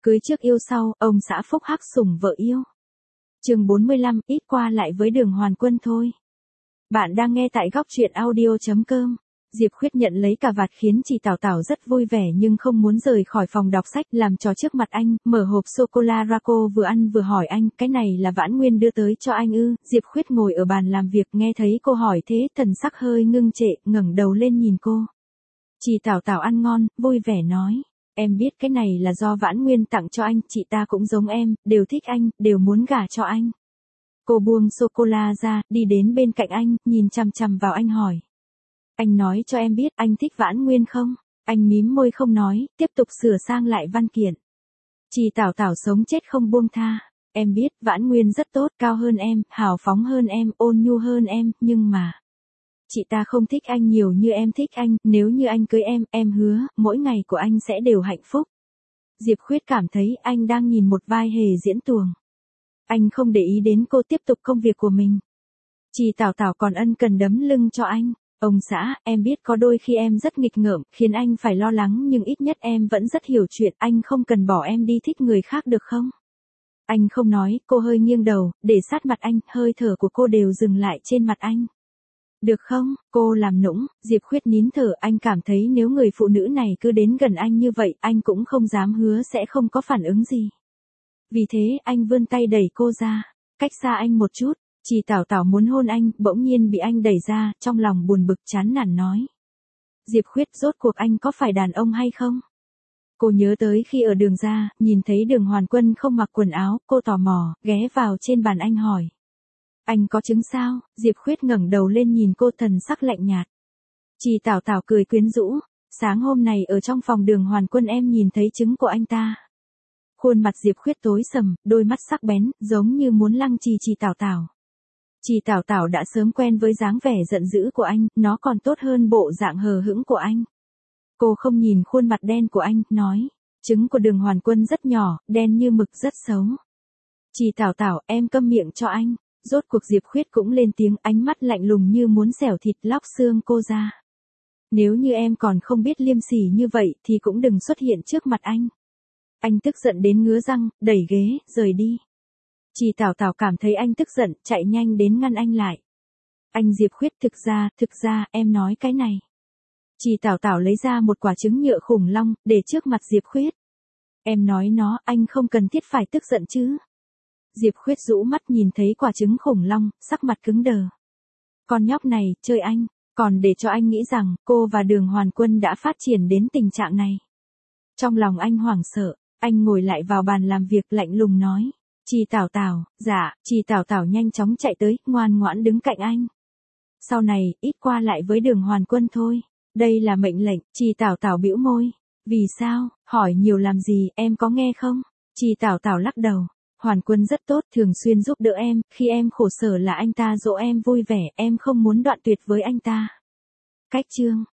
Cưới trước yêu sau, ông xã phúc hắc sủng vợ yêu. Chương 45, ít qua lại với Đường Hoàn Quân thôi. Bạn đang nghe tại góc truyện audio.com. Diệp Khuyết nhận lấy cà vạt khiến chị Tảo Tảo rất vui vẻ nhưng không muốn rời khỏi phòng đọc sách, làm trò trước mặt anh, mở hộp sô-cô-la Raco vừa ăn vừa hỏi anh, cái này là Vãn Nguyên đưa tới cho anh ư? Diệp Khuyết ngồi ở bàn làm việc nghe thấy cô hỏi thế, thần sắc hơi ngưng trệ, ngẩng đầu lên nhìn cô. Chị Tảo Tảo ăn ngon, vui vẻ nói. Em biết cái này là do Vãn Nguyên tặng cho anh, chị ta cũng giống em, đều thích anh, đều muốn gả cho anh. Cô buông sô-cô-la ra, đi đến bên cạnh anh, nhìn chằm chằm vào anh hỏi. Anh nói cho em biết anh thích Vãn Nguyên không? Anh mím môi không nói, tiếp tục sửa sang lại văn kiện. Chị Tảo Tảo sống chết không buông tha. Em biết Vãn Nguyên rất tốt, cao hơn em, hào phóng hơn em, ôn nhu hơn em, nhưng mà... Chị ta không thích anh nhiều như em thích anh, nếu như anh cưới em hứa, mỗi ngày của anh sẽ đều hạnh phúc. Diệp Khuyết cảm thấy anh đang nhìn một vai hề diễn tuồng. Anh không để ý đến cô, tiếp tục công việc của mình. Chị Tảo Tảo còn ân cần đấm lưng cho anh. Ông xã, em biết có đôi khi em rất nghịch ngợm, khiến anh phải lo lắng nhưng ít nhất em vẫn rất hiểu chuyện, anh không cần bỏ em đi thích người khác được không? Anh không nói, cô hơi nghiêng đầu, để sát mặt anh, hơi thở của cô đều dừng lại trên mặt anh. Được không? Cô làm nũng, Diệp Khuyết nín thở, anh cảm thấy nếu người phụ nữ này cứ đến gần anh như vậy, anh cũng không dám hứa sẽ không có phản ứng gì. Vì thế, anh vươn tay đẩy cô ra, cách xa anh một chút. Chị Tảo Tảo muốn hôn anh, bỗng nhiên bị anh đẩy ra, trong lòng buồn bực chán nản nói. Diệp Khuyết, rốt cuộc anh có phải đàn ông hay không? Cô nhớ tới khi ở đường ra, nhìn thấy Đường Hoàn Quân không mặc quần áo, cô tò mò, ghé vào trên bàn anh hỏi. Anh có trứng sao? Diệp Khuyết ngẩng đầu lên nhìn cô, thần sắc lạnh nhạt. Chị Tảo Tảo cười quyến rũ. Sáng hôm này ở trong phòng Đường Hoàn Quân em nhìn thấy trứng của anh ta. Khuôn mặt Diệp Khuyết tối sầm, đôi mắt sắc bén, giống như muốn lăng trì chị Tảo Tảo. Chị Tảo Tảo đã sớm quen với dáng vẻ giận dữ của anh, nó còn tốt hơn bộ dạng hờ hững của anh. Cô không nhìn khuôn mặt đen của anh, nói. Trứng của Đường Hoàn Quân rất nhỏ, đen như mực, rất xấu. Chị Tảo Tảo, em câm miệng cho anh. Rốt cuộc Diệp Khuyết cũng lên tiếng, ánh mắt lạnh lùng như muốn xẻo thịt, lóc xương cô ra. Nếu như em còn không biết liêm sỉ như vậy thì cũng đừng xuất hiện trước mặt anh. Anh tức giận đến ngứa răng, đẩy ghế, rời đi. Chị Tảo Tảo cảm thấy anh tức giận, chạy nhanh đến ngăn anh lại. Anh Diệp Khuyết, thực ra, em nói cái này. Chị Tảo Tảo lấy ra một quả trứng nhựa khủng long, để trước mặt Diệp Khuyết. Em nói nó, anh không cần thiết phải tức giận chứ. Diệp Khuyết rũ mắt nhìn thấy quả trứng khủng long, sắc mặt cứng đờ. Con nhóc này, chơi anh, còn để cho anh nghĩ rằng, cô và Đường Hoàn Quân đã phát triển đến tình trạng này. Trong lòng anh hoảng sợ, anh ngồi lại vào bàn làm việc lạnh lùng nói. Chị Tảo Tảo, dạ, chị Tảo Tảo nhanh chóng chạy tới, ngoan ngoãn đứng cạnh anh. Sau này, ít qua lại với Đường Hoàn Quân thôi. Đây là mệnh lệnh, chị Tảo Tảo bĩu môi. Vì sao, hỏi nhiều làm gì, em có nghe không? Chị Tảo Tảo lắc đầu. Hoàn Quân rất tốt, thường xuyên giúp đỡ em, khi em khổ sở là anh ta dỗ em vui vẻ, em không muốn đoạn tuyệt với anh ta. Cách chương.